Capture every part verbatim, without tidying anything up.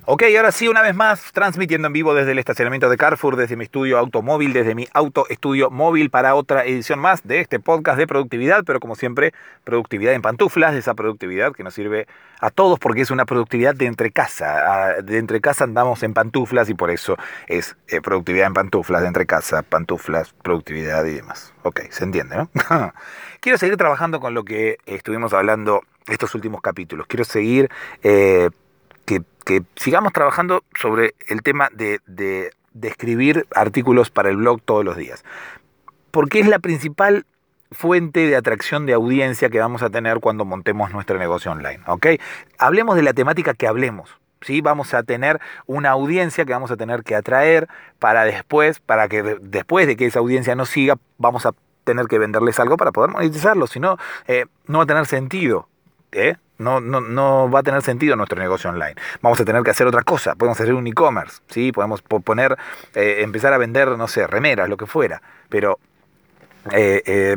Ok, ahora sí, una vez más, transmitiendo en vivo desde el estacionamiento de Carrefour, desde mi estudio automóvil, desde mi auto estudio móvil para otra edición más de este podcast de productividad, pero como siempre, productividad en pantuflas, esa productividad que nos sirve a todos porque es una productividad de entre casa. De entre casa andamos en pantuflas y por eso es eh, productividad en pantuflas, de entre casa, pantuflas, productividad y demás. Ok, se entiende, ¿no? Quiero seguir trabajando con lo que estuvimos hablando estos últimos capítulos. Quiero seguir... Eh, Que, que sigamos trabajando sobre el tema de, de, de escribir artículos para el blog todos los días. Porque es la principal fuente de atracción de audiencia que vamos a tener cuando montemos nuestro negocio online. ¿Ok? Hablemos de la temática que hablemos. ¿Sí? Vamos a tener una audiencia que vamos a tener que atraer para después, para que después de que esa audiencia nos siga, vamos a tener que venderles algo para poder monetizarlo. Si no, eh, no va a tener sentido. ¿Eh? No, no, no va a tener sentido nuestro negocio online. Vamos a tener que hacer otra cosa. Podemos hacer un e-commerce, ¿sí? Podemos poner, eh, empezar a vender, no sé, remeras, lo que fuera. Pero eh, eh,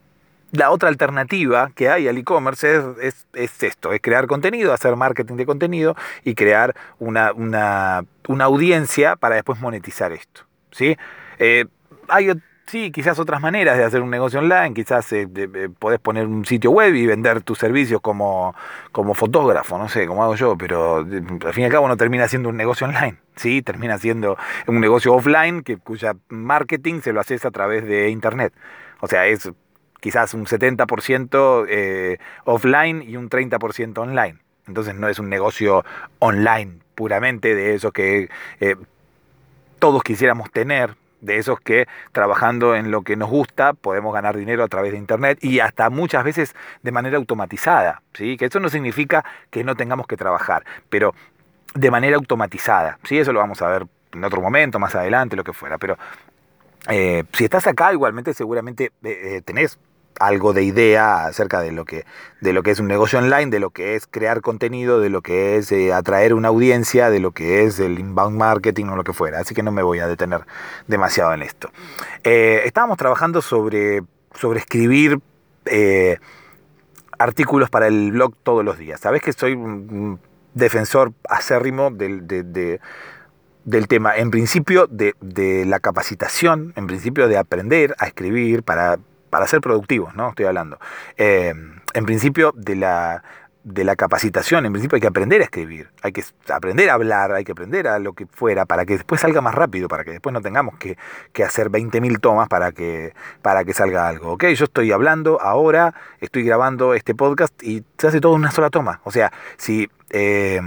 la otra alternativa que hay al e-commerce es, es, es esto, es crear contenido, hacer marketing de contenido y crear una, una, una audiencia para después monetizar esto, ¿sí? Eh, hay Sí, quizás otras maneras de hacer un negocio online, quizás eh, eh, podés poner un sitio web y vender tus servicios como, como fotógrafo, no sé, como hago yo, pero eh, al fin y al cabo no termina siendo un negocio online, ¿sí? Termina siendo un negocio offline que, cuya marketing se lo haces a través de internet. O sea, es quizás un setenta por ciento eh, offline y un treinta por ciento online. Entonces no es un negocio online puramente de esos que eh, todos quisiéramos tener, de esos que trabajando en lo que nos gusta podemos ganar dinero a través de internet y hasta muchas veces de manera automatizada, ¿sí? Que eso no significa que no tengamos que trabajar, pero de manera automatizada, ¿sí? Eso lo vamos a ver en otro momento, más adelante, lo que fuera, pero eh, si estás acá igualmente seguramente eh, tenés algo de idea acerca de lo que de lo que es un negocio online, de lo que es crear contenido, de lo que es eh, atraer una audiencia, de lo que es el inbound marketing o lo que fuera. Así que no me voy a detener demasiado en esto. Eh, estábamos trabajando sobre, sobre escribir eh, artículos para el blog todos los días. Sabés que soy un defensor acérrimo del, de, de, del tema, en principio de, de la capacitación, en principio de aprender a escribir para... para ser productivos, ¿no? Estoy hablando. Eh, en principio de la, de la capacitación, en principio hay que aprender a escribir, hay que aprender a hablar, hay que aprender a lo que fuera para que después salga más rápido, para que después no tengamos que, que hacer veinte mil tomas para que, para que salga algo, ¿ok? Yo estoy hablando ahora, estoy grabando este podcast y se hace todo en una sola toma. O sea, si... Eh,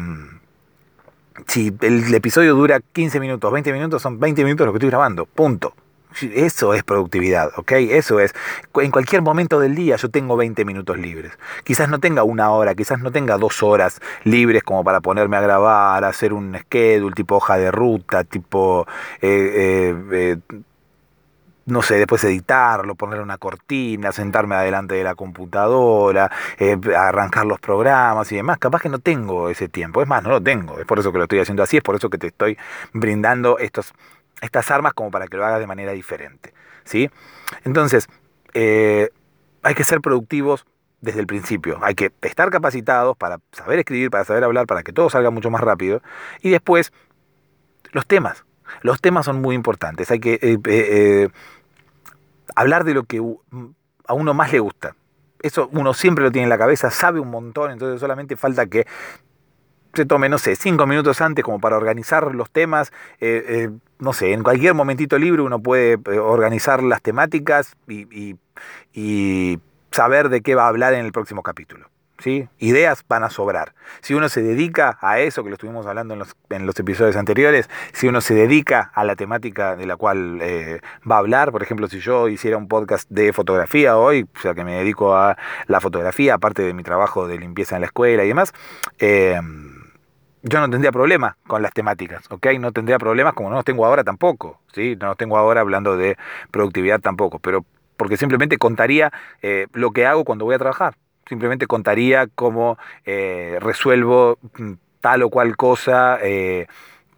si el episodio dura quince minutos, veinte minutos, son veinte minutos lo que estoy grabando, punto. Eso es productividad, ¿ok? Eso es. En cualquier momento del día yo tengo veinte minutos libres. Quizás no tenga una hora, quizás no tenga dos horas libres como para ponerme a grabar, hacer un schedule tipo hoja de ruta, tipo... Eh, eh, eh, no sé, después editarlo, poner una cortina, sentarme adelante de la computadora, eh, arrancar los programas y demás. Capaz que no tengo ese tiempo. Es más, no lo tengo. Es por eso que lo estoy haciendo así, es por eso que te estoy brindando estos... estas armas como para que lo hagas de manera diferente, ¿sí? Entonces, eh, hay que ser productivos desde el principio. Hay que estar capacitados para saber escribir, para saber hablar, para que todo salga mucho más rápido. Y después, los temas. Los temas son muy importantes. Hay que eh, eh, eh, hablar de lo que a uno más le gusta. Eso uno siempre lo tiene en la cabeza, sabe un montón, entonces solamente falta que se tome, no sé, cinco minutos antes como para organizar los temas, eh, eh, no sé, en cualquier momentito libre uno puede eh, organizar las temáticas y, y, y saber de qué va a hablar en el próximo capítulo, ¿sí? Ideas van a sobrar. Si uno se dedica a eso, que lo estuvimos hablando en los, en los episodios anteriores, si uno se dedica a la temática de la cual eh, va a hablar, por ejemplo, si yo hiciera un podcast de fotografía hoy, o sea, que me dedico a la fotografía, aparte de mi trabajo de limpieza en la escuela y demás, eh, yo no tendría problemas con las temáticas, ¿ok? No tendría problemas como no los tengo ahora tampoco, ¿sí? No los tengo ahora hablando de productividad tampoco, pero porque simplemente contaría eh, lo que hago cuando voy a trabajar. Simplemente contaría cómo eh, resuelvo tal o cual cosa eh,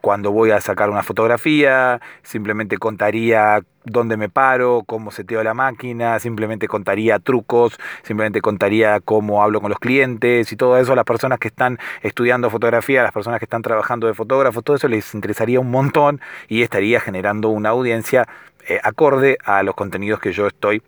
cuando voy a sacar una fotografía, simplemente contaría dónde me paro, cómo seteo la máquina, simplemente contaría trucos, simplemente contaría cómo hablo con los clientes y todo eso a las personas que están estudiando fotografía, a las personas que están trabajando de fotógrafos, todo eso les interesaría un montón y estaría generando una audiencia eh, acorde a los contenidos que yo estoy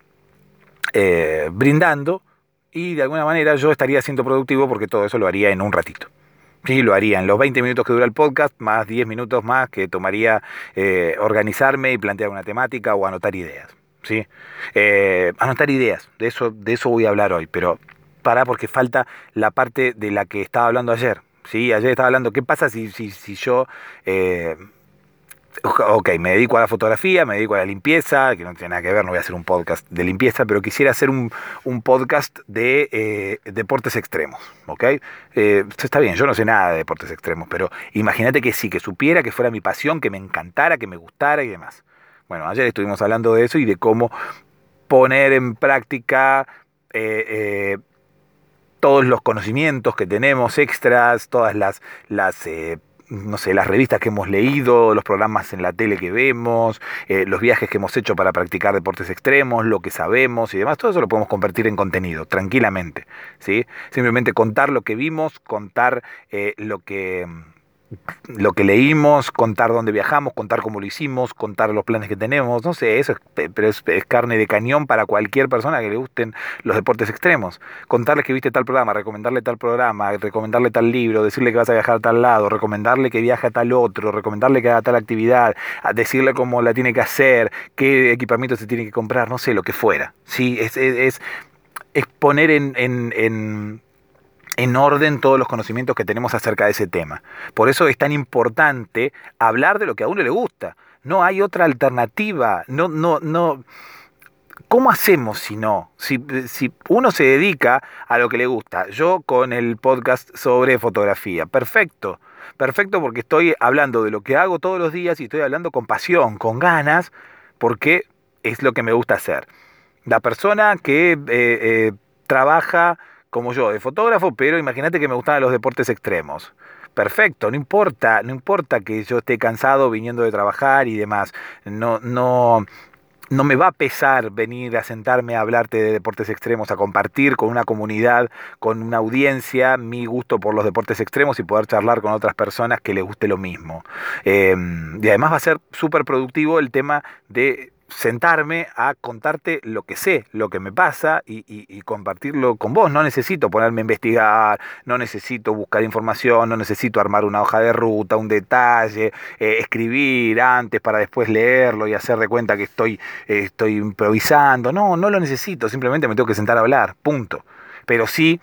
eh, brindando y de alguna manera yo estaría siendo productivo porque todo eso lo haría en un ratito. Sí, lo haría en los veinte minutos que dura el podcast, más diez minutos más que tomaría eh, organizarme y plantear una temática o anotar ideas. ¿Sí? Eh, anotar ideas, de eso, de eso voy a hablar hoy, pero para porque falta la parte de la que estaba hablando ayer. ¿Sí? Ayer estaba hablando, ¿qué pasa si, si, si yo... Eh, Ok, me dedico a la fotografía, me dedico a la limpieza, que no tiene nada que ver, no voy a hacer un podcast de limpieza, pero quisiera hacer un, un podcast de eh, deportes extremos, ¿ok? Eh, está bien, yo no sé nada de deportes extremos, pero imagínate que sí, que supiera, que fuera mi pasión, que me encantara, que me gustara y demás. Bueno, ayer estuvimos hablando de eso y de cómo poner en práctica eh, eh, todos los conocimientos que tenemos extras, todas las... las eh, no sé, las revistas que hemos leído, los programas en la tele que vemos, eh, los viajes que hemos hecho para practicar deportes extremos, lo que sabemos y demás, todo eso lo podemos convertir en contenido, tranquilamente, ¿sí? Simplemente contar lo que vimos, contar eh, lo que... lo que leímos, contar dónde viajamos, contar cómo lo hicimos, contar los planes que tenemos, no sé, eso es, pero es, es carne de cañón para cualquier persona que le gusten los deportes extremos. Contarles que viste tal programa, recomendarle tal programa, recomendarle tal libro, decirle que vas a viajar a tal lado, recomendarle que viaje a tal otro, recomendarle que haga tal actividad, decirle cómo la tiene que hacer, qué equipamiento se tiene que comprar, no sé, lo que fuera. Sí, es, es, es, es poner en... en, en en orden todos los conocimientos que tenemos acerca de ese tema. Por eso es tan importante hablar de lo que a uno le gusta. No hay otra alternativa. No, no, no. ¿Cómo hacemos si no? Si, si uno se dedica a lo que le gusta. Yo con el podcast sobre fotografía. Perfecto. Perfecto porque estoy hablando de lo que hago todos los días y estoy hablando con pasión, con ganas, porque es lo que me gusta hacer. La persona que eh, eh, trabaja como yo, de fotógrafo, pero imagínate que me gustaban los deportes extremos. Perfecto, no importa, no importa que yo esté cansado viniendo de trabajar y demás. No, no, no me va a pesar venir a sentarme a hablarte de deportes extremos, a compartir con una comunidad, con una audiencia, mi gusto por los deportes extremos y poder charlar con otras personas que les guste lo mismo. Eh, y además va a ser súper productivo el tema de sentarme a contarte lo que sé, lo que me pasa y, y, y compartirlo con vos. No necesito ponerme a investigar, no necesito buscar información, no necesito armar una hoja de ruta, un detalle, eh, escribir antes para después leerlo y hacer de cuenta que estoy, eh, estoy improvisando. No, no lo necesito, simplemente me tengo que sentar a hablar, punto. Pero sí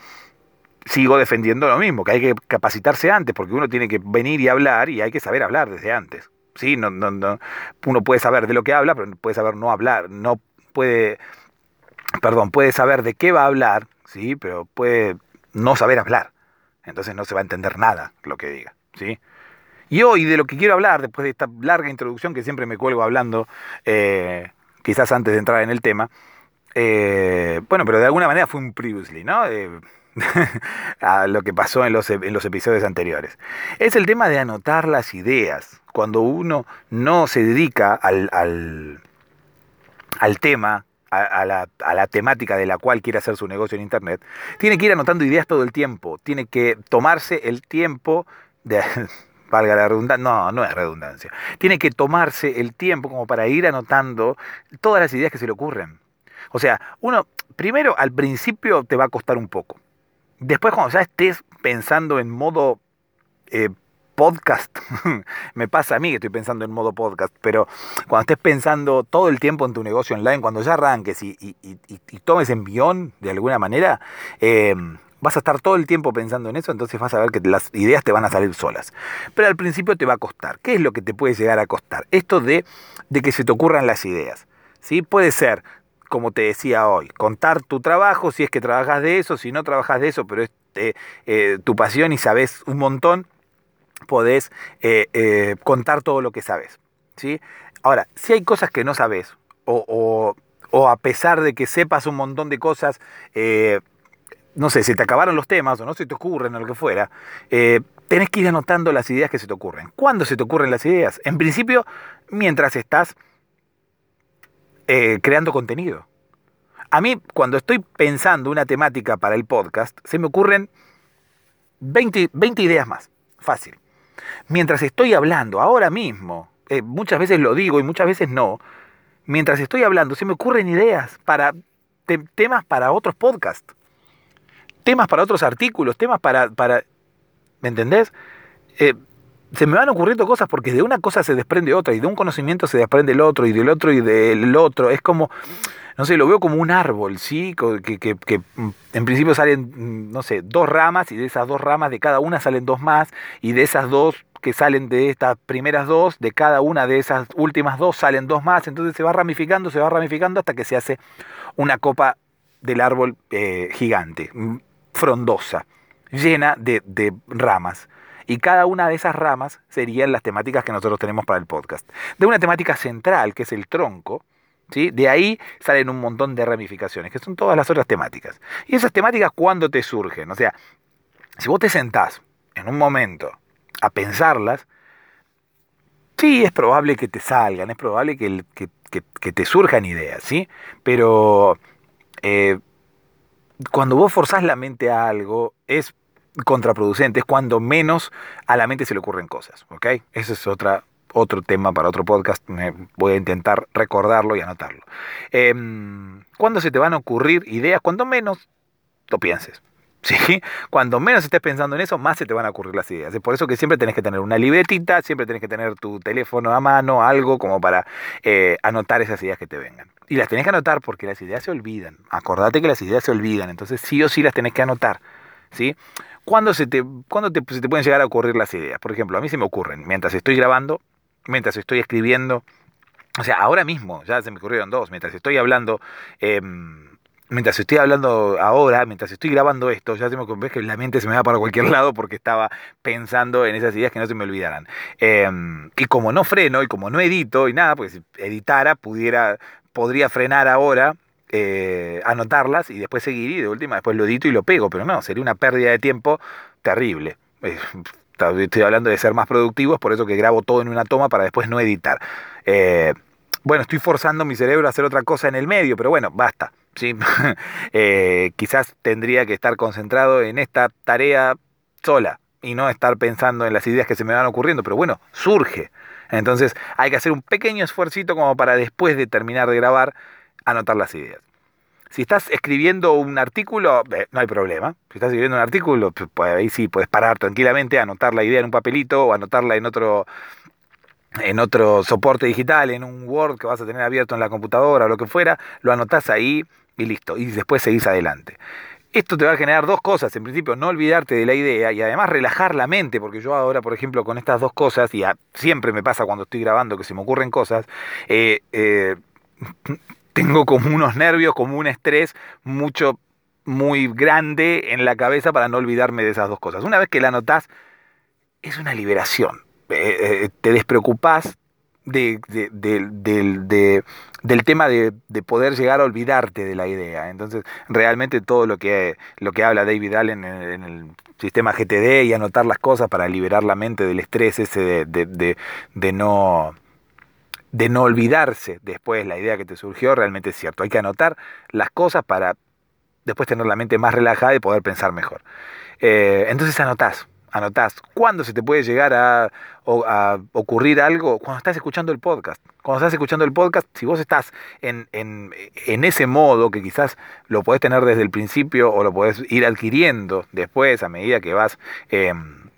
sigo defendiendo lo mismo, que hay que capacitarse antes, porque uno tiene que venir y hablar y hay que saber hablar desde antes. Sí, no, no, no. Uno puede saber de lo que habla, pero puede saber no hablar, no puede, perdón, puede saber de qué va a hablar, sí, pero puede no saber hablar. Entonces no se va a entender nada lo que diga, ¿sí? Y hoy de lo que quiero hablar, después de esta larga introducción que siempre me cuelgo hablando, eh, quizás antes de entrar en el tema, eh, bueno, pero de alguna manera fue un previously, ¿no? Eh, a lo que pasó en los, en los episodios anteriores. Es el tema de anotar las ideas. Cuando uno no se dedica al, al, al tema, a, a, la, a la temática de la cual quiere hacer su negocio en Internet, tiene que ir anotando ideas todo el tiempo. Tiene que tomarse el tiempo de... valga la redundancia, no, no es redundancia. Tiene que tomarse el tiempo como para ir anotando todas las ideas que se le ocurren. O sea, uno, primero, al principio te va a costar un poco. Después, cuando ya estés pensando en modo eh, podcast, me pasa a mí que estoy pensando en modo podcast, pero cuando estés pensando todo el tiempo en tu negocio online, cuando ya arranques y, y, y, y tomes envión de alguna manera, eh, vas a estar todo el tiempo pensando en eso, entonces vas a ver que las ideas te van a salir solas. Pero al principio te va a costar. ¿Qué es lo que te puede llegar a costar? Esto de, de que se te ocurran las ideas. ¿Sí? Puede ser, como te decía hoy, contar tu trabajo, si es que trabajas de eso, si no trabajas de eso, pero es eh, eh, tu pasión y sabes un montón, podés eh, eh, contar todo lo que sabes, ¿sí? Ahora, si hay cosas que no sabes, o, o, o a pesar de que sepas un montón de cosas, eh, no sé, se te acabaron los temas o no se te ocurren o lo que fuera, eh, tenés que ir anotando las ideas que se te ocurren. ¿Cuándo se te ocurren las ideas? En principio, mientras estás eh, creando contenido. A mí, cuando estoy pensando una temática para el podcast, se me ocurren veinte, veinte ideas más. Fácil. Mientras estoy hablando, ahora mismo, eh, muchas veces lo digo y muchas veces no, mientras estoy hablando se me ocurren ideas para te, temas para otros podcasts, temas para otros artículos, temas para... para ¿me entendés? Eh, se me van ocurriendo cosas porque de una cosa se desprende otra y de un conocimiento se desprende el otro y del otro y del otro. Es como, no sé, lo veo como un árbol, ¿sí? Que, que, que en principio salen, no sé, dos ramas y de esas dos ramas de cada una salen dos más y de esas dos que salen de estas primeras dos, de cada una de esas últimas dos salen dos más. Entonces se va ramificando, se va ramificando hasta que se hace una copa del árbol eh, gigante, frondosa, llena de, de ramas. Y cada una de esas ramas serían las temáticas que nosotros tenemos para el podcast. De una temática central, que es el tronco, ¿sí? De ahí salen un montón de ramificaciones, que son todas las otras temáticas. Y esas temáticas, ¿cuándo te surgen? O sea, si vos te sentás en un momento a pensarlas, sí, es probable que te salgan, es probable que, que, que, que te surjan ideas, ¿sí? Pero eh, cuando vos forzás la mente a algo, es contraproducente, es cuando menos a la mente se le ocurren cosas, ¿ok? Ese es otra, otro tema para otro podcast, me voy a intentar recordarlo y anotarlo. Eh, ¿Cuándo se te van a ocurrir ideas? Cuando menos lo pienses, ¿sí? Cuando menos estés pensando en eso, más se te van a ocurrir las ideas. Es por eso que siempre tenés que tener una libretita, siempre tenés que tener tu teléfono a mano, algo como para eh, anotar esas ideas que te vengan. Y las tenés que anotar porque las ideas se olvidan. Acordate que las ideas se olvidan, entonces sí o sí las tenés que anotar, ¿sí? ¿Cuándo, se te, ¿Cuándo te, se te pueden llegar a ocurrir las ideas? Por ejemplo, a mí se me ocurren mientras estoy grabando, mientras estoy escribiendo. O sea, ahora mismo ya se me ocurrieron dos. Mientras estoy hablando, eh, mientras estoy hablando ahora, mientras estoy grabando esto, ya se me ocurre que la mente se me va para cualquier lado porque estaba pensando en esas ideas que no se me olvidaran. Eh, y como no freno y como no edito y nada, pues si editara, pudiera, podría frenar ahora. Eh, anotarlas y después seguir y de última después lo edito y lo pego, pero no, sería una pérdida de tiempo terrible. Eh, estoy hablando de ser más productivos, por eso que grabo todo en una toma para después no editar. Eh, bueno, estoy forzando mi cerebro a hacer otra cosa en el medio, pero bueno, basta, ¿sí? eh, quizás tendría que estar concentrado en esta tarea sola y no estar pensando en las ideas que se me van ocurriendo, pero bueno, surge. Entonces hay que hacer un pequeño esfuercito como para después de terminar de grabar anotar las ideas. Si estás escribiendo un artículo, eh, no hay problema. Si estás escribiendo un artículo, pues ahí sí puedes parar tranquilamente, anotar la idea en un papelito o anotarla en otro, en otro soporte digital, en un Word que vas a tener abierto en la computadora o lo que fuera, lo anotás ahí y listo. Y después seguís adelante. Esto te va a generar dos cosas. En principio, no olvidarte de la idea y además relajar la mente, porque yo ahora, por ejemplo, con estas dos cosas, y a, siempre me pasa cuando estoy grabando que se me ocurren cosas, eh, eh, tengo como unos nervios, como un estrés mucho, muy grande en la cabeza para no olvidarme de esas dos cosas. Una vez que la anotás, es una liberación. Eh, eh, te despreocupás de, de, de, de, de, del tema de, de poder llegar a olvidarte de la idea. Entonces, realmente todo lo que, lo que habla David Allen en, en el sistema G T D y anotar las cosas para liberar la mente del estrés ese de, de, de, de no... de no olvidarse después la idea que te surgió, realmente es cierto. Hay que anotar las cosas para después tener la mente más relajada y poder pensar mejor. Eh, entonces anotás, anotás. ¿Cuándo se te puede llegar a, a ocurrir algo? Cuando estás escuchando el podcast. Cuando estás escuchando el podcast, si vos estás en, en, en ese modo, que quizás lo podés tener desde el principio o lo podés ir adquiriendo después a medida que vas... Eh,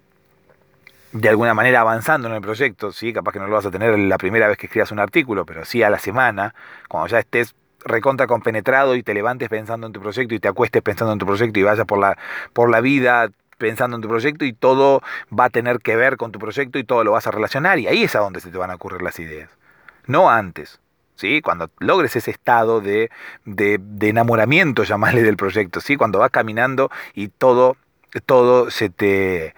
de alguna manera avanzando en el proyecto, sí, capaz que no lo vas a tener la primera vez que escribas un artículo, pero sí a la semana, cuando ya estés recontra compenetrado y te levantes pensando en tu proyecto y te acuestes pensando en tu proyecto y vayas por la, por la vida pensando en tu proyecto y todo va a tener que ver con tu proyecto y todo lo vas a relacionar y ahí es a donde se te van a ocurrir las ideas, no antes. ¿Sí? Cuando logres ese estado de, de, de enamoramiento, llamarle, del proyecto, ¿sí? Cuando vas caminando y todo, todo se te...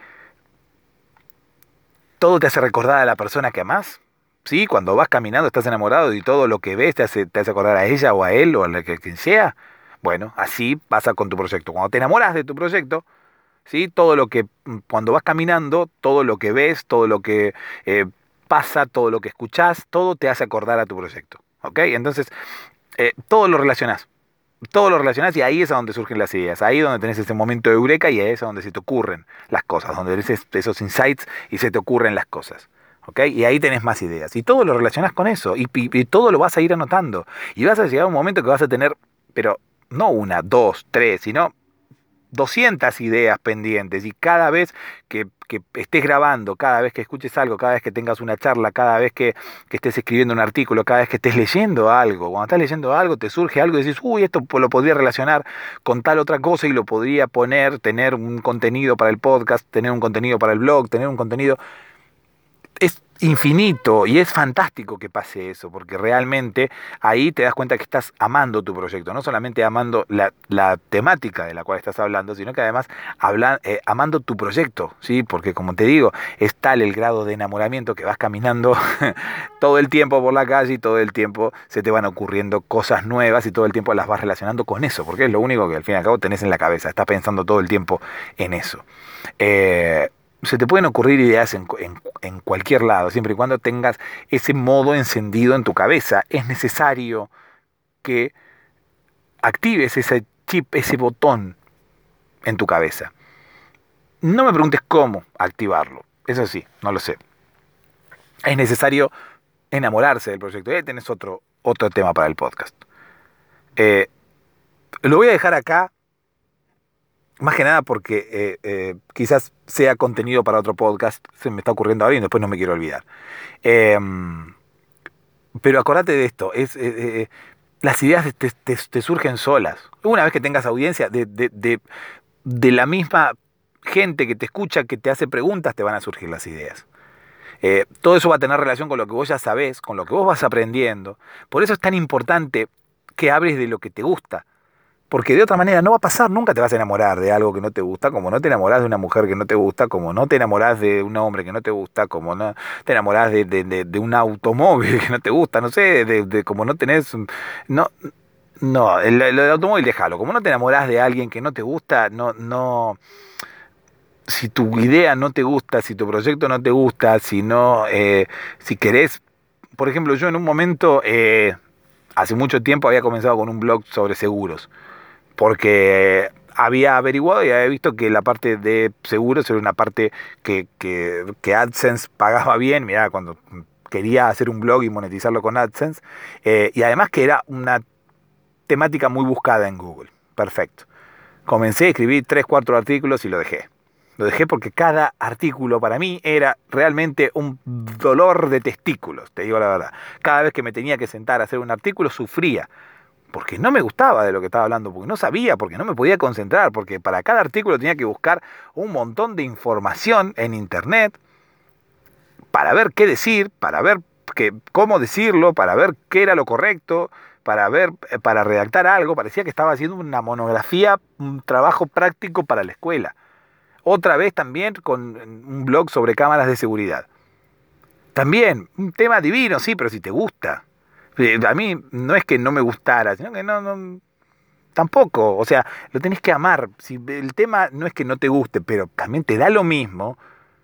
todo te hace recordar a la persona que amás, ¿sí? Cuando vas caminando estás enamorado y todo lo que ves te hace, te hace acordar a ella o a él o a la que, quien sea. Bueno, así pasa con tu proyecto. Cuando te enamoras de tu proyecto, ¿sí? Todo lo que, cuando vas caminando, todo lo que ves, todo lo que eh, pasa, todo lo que escuchás, todo te hace acordar a tu proyecto, ¿ok? Entonces, eh, todo lo relacionás. Todo lo relacionás y ahí es a donde surgen las ideas, ahí es donde tenés ese momento de eureka y ahí es a donde se te ocurren las cosas, donde tenés esos insights y se te ocurren las cosas. ¿Ok? Y ahí tenés más ideas. Y todo lo relacionás con eso. Y, y, y todo lo vas a ir anotando. Y vas a llegar a un momento que vas a tener, pero no una, dos, tres, sino doscientas ideas pendientes. Y cada vez que, que estés grabando, cada vez que escuches algo, cada vez que tengas una charla, cada vez que, que estés escribiendo un artículo, cada vez que estés leyendo algo, cuando estás leyendo algo, te surge algo y dices, uy, esto lo podría relacionar con tal otra cosa y lo podría poner, tener un contenido para el podcast, tener un contenido para el blog, tener un contenido. Es infinito y es fantástico que pase eso, porque realmente ahí te das cuenta que estás amando tu proyecto, no solamente amando la, la temática de la cual estás hablando, sino que además habla, eh, amando tu proyecto, ¿sí? Porque como te digo, es tal el grado de enamoramiento que vas caminando todo el tiempo por la calle y todo el tiempo se te van ocurriendo cosas nuevas y todo el tiempo las vas relacionando con eso, porque es lo único que al fin y al cabo tenés en la cabeza, estás pensando todo el tiempo en eso. Eh, Se te pueden ocurrir ideas en, en, en cualquier lado, siempre y cuando tengas ese modo encendido en tu cabeza. Es necesario que actives ese chip, ese botón en tu cabeza. No me preguntes cómo activarlo, eso sí, no lo sé. Es necesario enamorarse del proyecto. Y ahí tenés otro, otro tema para el podcast. Eh, lo voy a dejar acá. Más que nada porque eh, eh, quizás sea contenido para otro podcast, se me está ocurriendo ahora y después no me quiero olvidar. Eh, pero acordate de esto, es, eh, eh, las ideas te, te, te surgen solas. Una vez que tengas audiencia, de, de, de, de la misma gente que te escucha, que te hace preguntas, te van a surgir las ideas. Eh, todo eso va a tener relación con lo que vos ya sabés, con lo que vos vas aprendiendo. Por eso es tan importante que hables de lo que te gusta. Porque de otra manera no va a pasar, nunca te vas a enamorar de algo que no te gusta, como no te enamorás de una mujer que no te gusta, como no te enamorás de un hombre que no te gusta, como no te enamorás de, de, de, de un automóvil que no te gusta, no sé, de, de como no tenés... No, no, el, el, el automóvil déjalo, como no te enamorás de alguien que no te gusta, no... no si tu idea no te gusta, si tu proyecto no te gusta, si no... Eh, si querés... Por ejemplo, yo en un momento, eh, hace mucho tiempo había comenzado con un blog sobre seguros. Porque había averiguado y había visto que la parte de seguros era una parte que, que, que AdSense pagaba bien. Mirá, cuando quería hacer un blog y monetizarlo con AdSense. Eh, y además que era una temática muy buscada en Google. Perfecto. Comencé a escribir tres, cuatro artículos y lo dejé. Lo dejé porque cada artículo para mí era realmente un dolor de testículos, te digo la verdad. Cada vez que me tenía que sentar a hacer un artículo sufría. Porque no me gustaba de lo que estaba hablando, porque no sabía, porque no me podía concentrar, porque para cada artículo tenía que buscar un montón de información en internet para ver qué decir, para ver que, cómo decirlo, para ver qué era lo correcto, para ver, para redactar algo. Parecía que estaba haciendo una monografía, un trabajo práctico para la escuela. Otra vez también con un blog sobre cámaras de seguridad. También, un tema divino, sí, pero si te gusta. A mí no es que no me gustara, sino que no, no, tampoco. O sea, lo tenés que amar. Si el tema no es que no te guste, pero también te da lo mismo,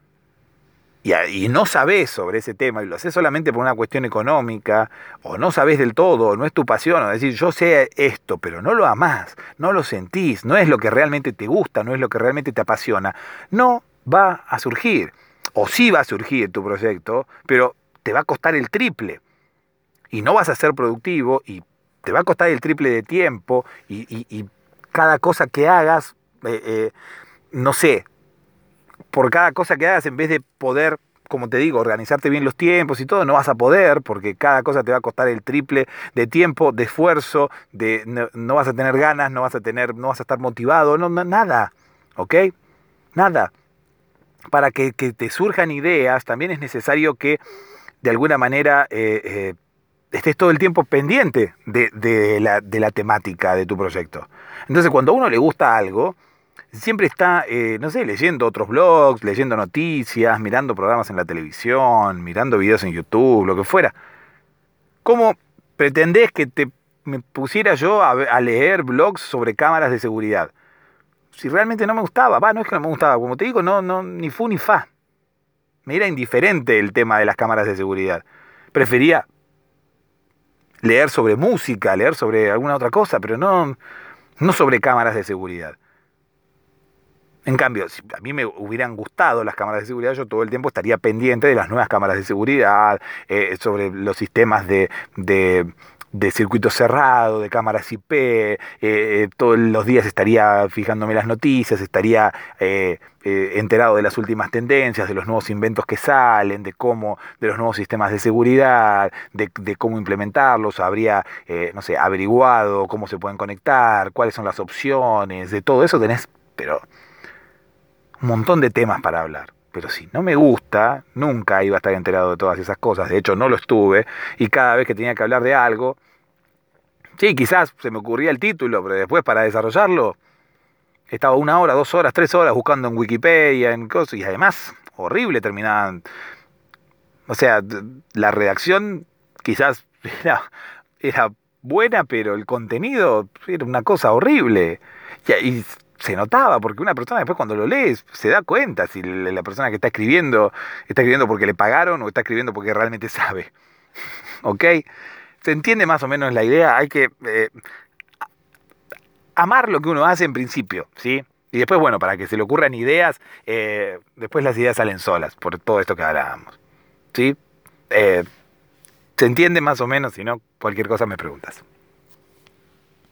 y, y no sabés sobre ese tema, y lo haces solamente por una cuestión económica, o no sabés del todo, o no es tu pasión, o decir, yo sé esto, pero no lo amás, no lo sentís, no es lo que realmente te gusta, no es lo que realmente te apasiona, no va a surgir. O sí va a surgir tu proyecto, pero te va a costar el triple. Y no vas a ser productivo y te va a costar el triple de tiempo y, y, y cada cosa que hagas, eh, eh, no sé, por cada cosa que hagas en vez de poder, como te digo, organizarte bien los tiempos y todo, no vas a poder porque cada cosa te va a costar el triple de tiempo, de esfuerzo, de no, no vas a tener ganas, no vas a tener, no vas a estar motivado, no, no nada, ¿ok? Nada. Para que, que te surjan ideas también es necesario que de alguna manera eh, eh, estés todo el tiempo pendiente de, de, la, de la temática de tu proyecto. Entonces, cuando a uno le gusta algo, siempre está, eh, no sé, leyendo otros blogs, leyendo noticias, mirando programas en la televisión, mirando videos en YouTube, lo que fuera. ¿Cómo pretendés que te me pusiera yo a, a leer blogs sobre cámaras de seguridad? si realmente no me gustaba. Va, no es que no me gustaba, como te digo, no, no, ni fu ni fa. Me era indiferente el tema de las cámaras de seguridad. Prefería leer sobre música, leer sobre alguna otra cosa, pero no, no sobre cámaras de seguridad. En cambio, si a mí me hubieran gustado las cámaras de seguridad, yo todo el tiempo estaría pendiente de las nuevas cámaras de seguridad, eh, sobre los sistemas de, de, de circuito cerrado, de cámaras I P, eh, todos los días estaría fijándome las noticias, estaría eh, eh, enterado de las últimas tendencias, de los nuevos inventos que salen, de cómo, de los nuevos sistemas de seguridad, de, de cómo implementarlos, habría, eh, no sé, averiguado cómo se pueden conectar, cuáles son las opciones, de todo eso tenés, pero un montón de temas para hablar. Pero si no me gusta, nunca iba a estar enterado de todas esas cosas. De hecho, no lo estuve. Y cada vez que tenía que hablar de algo, sí, quizás se me ocurría el título, pero después para desarrollarlo, estaba una hora, dos horas, tres horas buscando en Wikipedia, en cosas. Y además, horrible terminaban. O sea, la redacción quizás era, era buena, pero el contenido era una cosa horrible. Y, y se notaba, porque una persona después cuando lo lees se da cuenta si la persona que está escribiendo está escribiendo porque le pagaron o está escribiendo porque realmente sabe. ¿Ok? Se entiende más o menos la idea. Hay que eh, amar lo que uno hace en principio, ¿sí? Y después, bueno, para que se le ocurran ideas, eh, después las ideas salen solas, por todo esto que hablábamos. ¿Sí? Eh, se entiende más o menos, si no, cualquier cosa me preguntas.